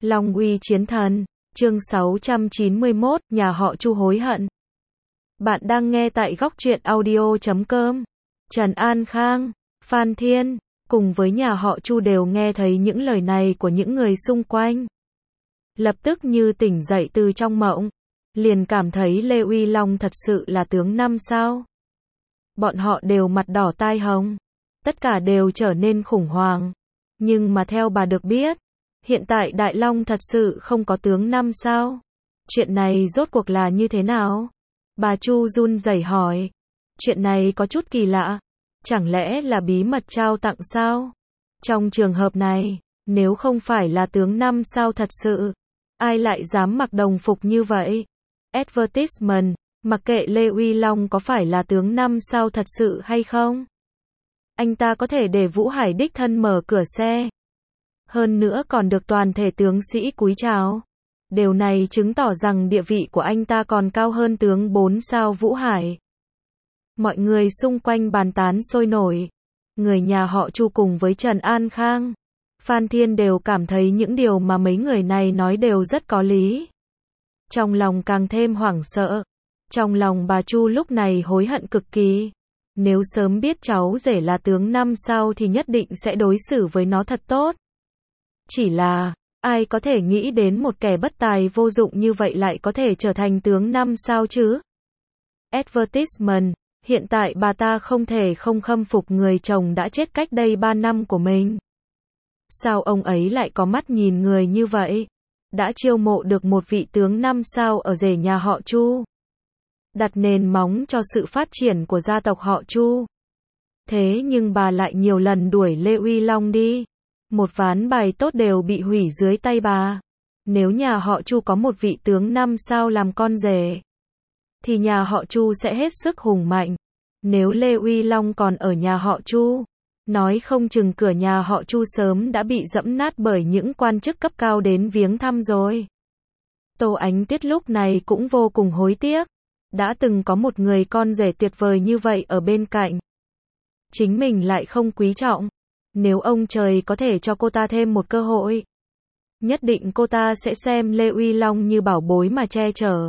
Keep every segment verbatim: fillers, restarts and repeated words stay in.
Long uy chiến thần, chương sáu trăm chín mươi mốt, nhà họ Chu hối hận. Bạn đang nghe tại góc truyện audio chấm com. Trần An Khang, Phan Thiên, cùng với nhà họ Chu đều nghe thấy những lời này của những người xung quanh. Lập tức như tỉnh dậy từ trong mộng, liền cảm thấy Lê Uy Long thật sự là tướng năm sao. Bọn họ đều mặt đỏ tai hồng, tất cả đều trở nên khủng hoảng. Nhưng mà theo bà được biết, hiện tại Đại Long thật sự không có tướng năm sao. Chuyện này rốt cuộc là như thế nào? Bà Chu run rẩy hỏi. Chuyện này có chút kỳ lạ. Chẳng lẽ là bí mật trao tặng sao? Trong trường hợp này, nếu không phải là tướng năm sao thật sự, ai lại dám mặc đồng phục như vậy? Advertisement, mặc kệ Lê Uy Long có phải là tướng năm sao thật sự hay không? Anh ta có thể để Vũ Hải đích thân mở cửa xe. Hơn nữa còn được toàn thể tướng sĩ cúi chào. Điều này chứng tỏ rằng địa vị của anh ta còn cao hơn tướng bốn sao Vũ Hải. Mọi người xung quanh bàn tán sôi nổi. Người nhà họ Chu cùng với Trần An Khang, Phan Thiên đều cảm thấy những điều mà mấy người này nói đều rất có lý. Trong lòng càng thêm hoảng sợ. Trong lòng bà Chu lúc này hối hận cực kỳ. Nếu sớm biết cháu rể là tướng năm sao thì nhất định sẽ đối xử với nó thật tốt. Chỉ là, ai có thể nghĩ đến một kẻ bất tài vô dụng như vậy lại có thể trở thành tướng năm sao chứ? Advertisement, hiện tại bà ta không thể không khâm phục người chồng đã chết cách đây ba năm của mình. Sao ông ấy lại có mắt nhìn người như vậy? Đã chiêu mộ được một vị tướng năm sao ở rể nhà họ Chu. Đặt nền móng cho sự phát triển của gia tộc họ Chu. Thế nhưng bà lại nhiều lần đuổi Lê Uy Long đi. Một ván bài tốt đều bị hủy dưới tay bà. Nếu nhà họ Chu có một vị tướng năm sao làm con rể, thì nhà họ Chu sẽ hết sức hùng mạnh. Nếu Lê Uy Long còn ở nhà họ Chu, nói không chừng cửa nhà họ Chu sớm đã bị dẫm nát bởi những quan chức cấp cao đến viếng thăm rồi. Tô Ánh Tuyết lúc này cũng vô cùng hối tiếc. Đã từng có một người con rể tuyệt vời như vậy ở bên cạnh. Chính mình lại không quý trọng. Nếu ông trời có thể cho cô ta thêm một cơ hội, nhất định cô ta sẽ xem Lê Uy Long như bảo bối mà che chở.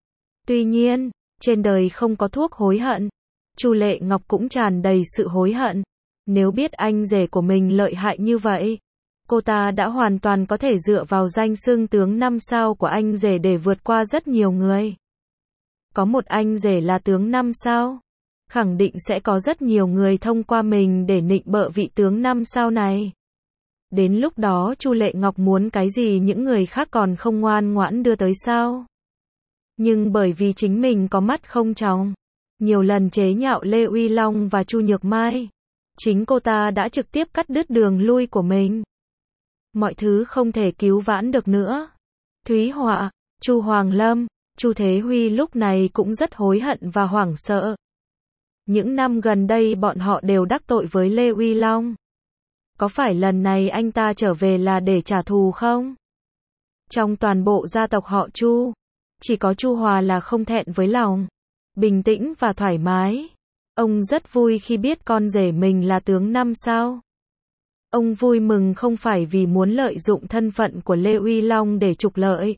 Tuy nhiên, trên đời không có thuốc hối hận. Chu Lệ Ngọc cũng tràn đầy sự hối hận. Nếu biết anh rể của mình lợi hại như vậy, cô ta đã hoàn toàn có thể dựa vào danh xưng tướng năm sao của anh rể để vượt qua rất nhiều người. Có một anh rể là tướng năm sao, khẳng định sẽ có rất nhiều người thông qua mình để nịnh bợ vị tướng năm sao này. Đến lúc đó Chu Lệ Ngọc muốn cái gì những người khác còn không ngoan ngoãn đưa tới sao? Nhưng bởi vì chính mình có mắt không tròng, nhiều lần chế nhạo Lê Uy Long và Chu Nhược Mai, chính cô ta đã trực tiếp cắt đứt đường lui của mình. Mọi thứ không thể cứu vãn được nữa. Thúy Họa, Chu Hoàng Lâm, Chu Thế Huy lúc này cũng rất hối hận và hoảng sợ. Những năm gần đây bọn họ đều đắc tội với Lê Uy Long. Có phải lần này anh ta trở về là để trả thù không? Trong toàn bộ gia tộc họ Chu, chỉ có Chu Hòa là không thẹn với lòng, bình tĩnh và thoải mái. Ông rất vui khi biết con rể mình là tướng năm sao. Ông vui mừng không phải vì muốn lợi dụng thân phận của Lê Uy Long để trục lợi,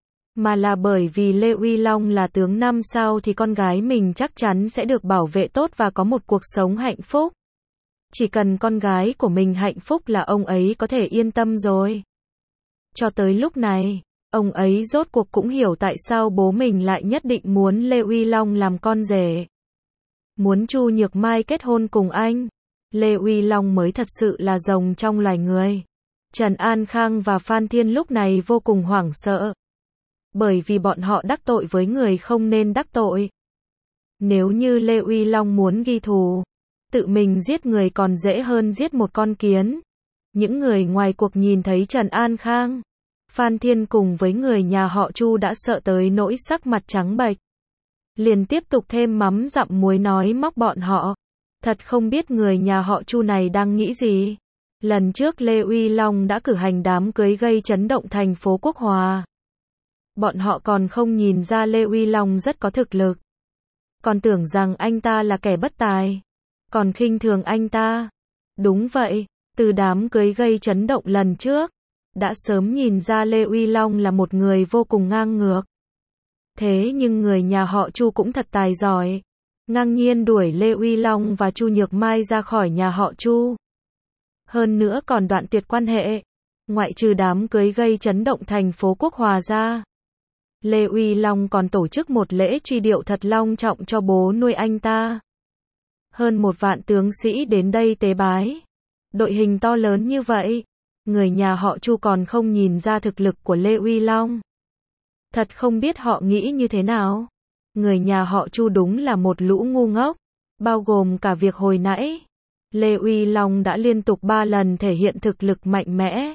mà là bởi vì Lê Uy Long là tướng năm sao thì con gái mình chắc chắn sẽ được bảo vệ tốt và có một cuộc sống hạnh phúc. Chỉ cần con gái của mình hạnh phúc là ông ấy có thể yên tâm rồi. Cho tới lúc này, ông ấy rốt cuộc cũng hiểu tại sao bố mình lại nhất định muốn Lê Uy Long làm con rể. Muốn Chu Nhược Mai kết hôn cùng anh. Lê Uy Long mới thật sự là rồng trong loài người. Trần An Khang và Phan Thiên lúc này vô cùng hoảng sợ. Bởi vì bọn họ đắc tội với người không nên đắc tội. Nếu như Lê Uy Long muốn ghi thù, tự mình giết người còn dễ hơn giết một con kiến. Những người ngoài cuộc nhìn thấy Trần An Khang, Phan Thiên cùng với người nhà họ Chu đã sợ tới nỗi sắc mặt trắng bệch. Liền tiếp tục thêm mắm dặm muối nói móc bọn họ. Thật không biết người nhà họ Chu này đang nghĩ gì. Lần trước Lê Uy Long đã cử hành đám cưới gây chấn động thành phố Quốc Hòa. Bọn họ còn không nhìn ra Lê Uy Long rất có thực lực. Còn tưởng rằng anh ta là kẻ bất tài. Còn khinh thường anh ta. Đúng vậy, từ đám cưới gây chấn động lần trước, đã sớm nhìn ra Lê Uy Long là một người vô cùng ngang ngược. Thế nhưng người nhà họ Chu cũng thật tài giỏi, ngang nhiên đuổi Lê Uy Long và Chu Nhược Mai ra khỏi nhà họ Chu. Hơn nữa còn đoạn tuyệt quan hệ, ngoại trừ đám cưới gây chấn động thành phố Quốc Hòa ra. Lê Uy Long còn tổ chức một lễ truy điệu thật long trọng cho bố nuôi anh ta. Hơn một vạn tướng sĩ đến đây tế bái. Đội hình to lớn như vậy, người nhà họ Chu còn không nhìn ra thực lực của Lê Uy Long. Thật không biết họ nghĩ như thế nào. Người nhà họ Chu đúng là một lũ ngu ngốc, bao gồm cả việc hồi nãy. Lê Uy Long đã liên tục ba lần thể hiện thực lực mạnh mẽ.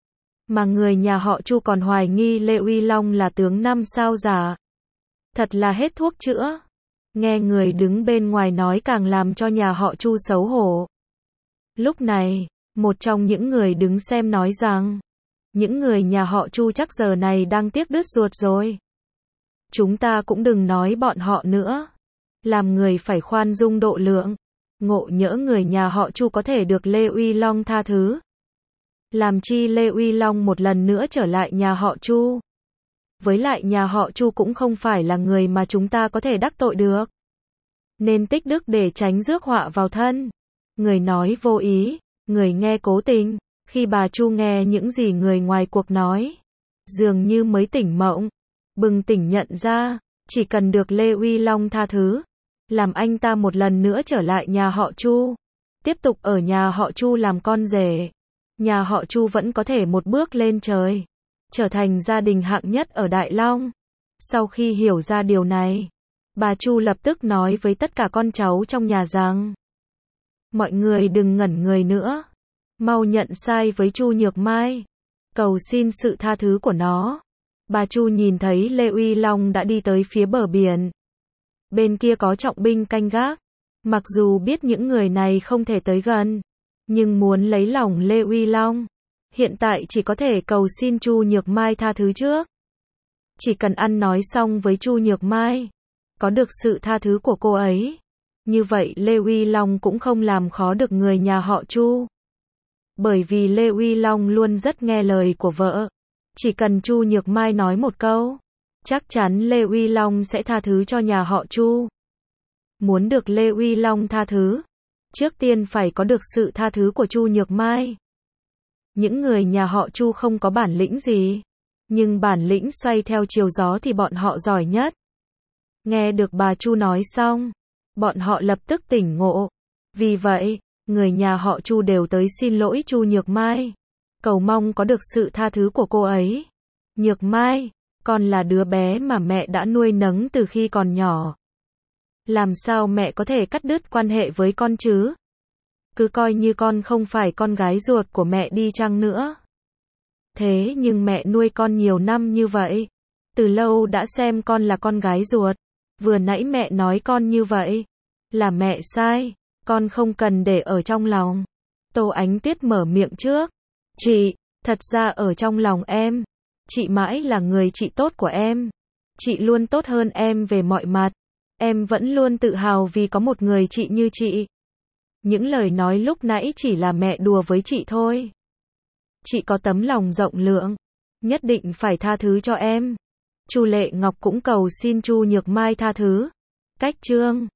Mà người nhà họ Chu còn hoài nghi Lê Uy Long là tướng năm sao giả. Thật là hết thuốc chữa. Nghe người đứng bên ngoài nói càng làm cho nhà họ Chu xấu hổ. Lúc này, một trong những người đứng xem nói rằng, những người nhà họ Chu chắc giờ này đang tiếc đứt ruột rồi. Chúng ta cũng đừng nói bọn họ nữa. Làm người phải khoan dung độ lượng. Ngộ nhỡ người nhà họ Chu có thể được Lê Uy Long tha thứ. Làm chi Lê Uy Long một lần nữa trở lại nhà họ Chu. Với lại nhà họ Chu cũng không phải là người mà chúng ta có thể đắc tội được. Nên tích đức để tránh rước họa vào thân. Người nói vô ý, người nghe cố tình. Khi bà Chu nghe những gì người ngoài cuộc nói, dường như mới tỉnh mộng, bừng tỉnh nhận ra, chỉ cần được Lê Uy Long tha thứ, làm anh ta một lần nữa trở lại nhà họ Chu, tiếp tục ở nhà họ Chu làm con rể, nhà họ Chu vẫn có thể một bước lên trời, trở thành gia đình hạng nhất ở Đại Long. Sau khi hiểu ra điều này, bà Chu lập tức nói với tất cả con cháu trong nhà rằng, mọi người đừng ngẩn người nữa, mau nhận sai với Chu Nhược Mai, cầu xin sự tha thứ của nó. Bà Chu nhìn thấy Lê Uy Long đã đi tới phía bờ biển. Bên kia có trọng binh canh gác. Mặc dù biết những người này không thể tới gần, nhưng muốn lấy lòng Lê Uy Long, hiện tại chỉ có thể cầu xin Chu Nhược Mai tha thứ trước. Chỉ cần ăn nói xong với Chu Nhược Mai, có được sự tha thứ của cô ấy, như vậy Lê Uy Long cũng không làm khó được người nhà họ Chu. Bởi vì Lê Uy Long luôn rất nghe lời của vợ. Chỉ cần Chu Nhược Mai nói một câu, chắc chắn Lê Uy Long sẽ tha thứ cho nhà họ Chu. Muốn được Lê Uy Long tha thứ, trước tiên phải có được sự tha thứ của Chu Nhược Mai. Những người nhà họ Chu không có bản lĩnh gì, nhưng bản lĩnh xoay theo chiều gió thì bọn họ giỏi nhất. Nghe được bà Chu nói xong, bọn họ lập tức tỉnh ngộ. Vì vậy, người nhà họ Chu đều tới xin lỗi Chu Nhược Mai, cầu mong có được sự tha thứ của cô ấy. Nhược Mai, con là đứa bé mà mẹ đã nuôi nấng từ khi còn nhỏ. Làm sao mẹ có thể cắt đứt quan hệ với con chứ? Cứ coi như con không phải con gái ruột của mẹ đi chăng nữa. Thế nhưng mẹ nuôi con nhiều năm như vậy, từ lâu đã xem con là con gái ruột. Vừa nãy mẹ nói con như vậy, là mẹ sai, con không cần để ở trong lòng. Tô Ánh Tuyết mở miệng trước. Chị, thật ra ở trong lòng em, chị mãi là người chị tốt của em. Chị luôn tốt hơn em về mọi mặt. Em vẫn luôn tự hào vì có một người chị như chị. Những lời nói lúc nãy chỉ là mẹ đùa với chị thôi. Chị có tấm lòng rộng lượng, nhất định phải tha thứ cho em. Chu Lệ Ngọc cũng cầu xin Chu Nhược Mai tha thứ. Cách chương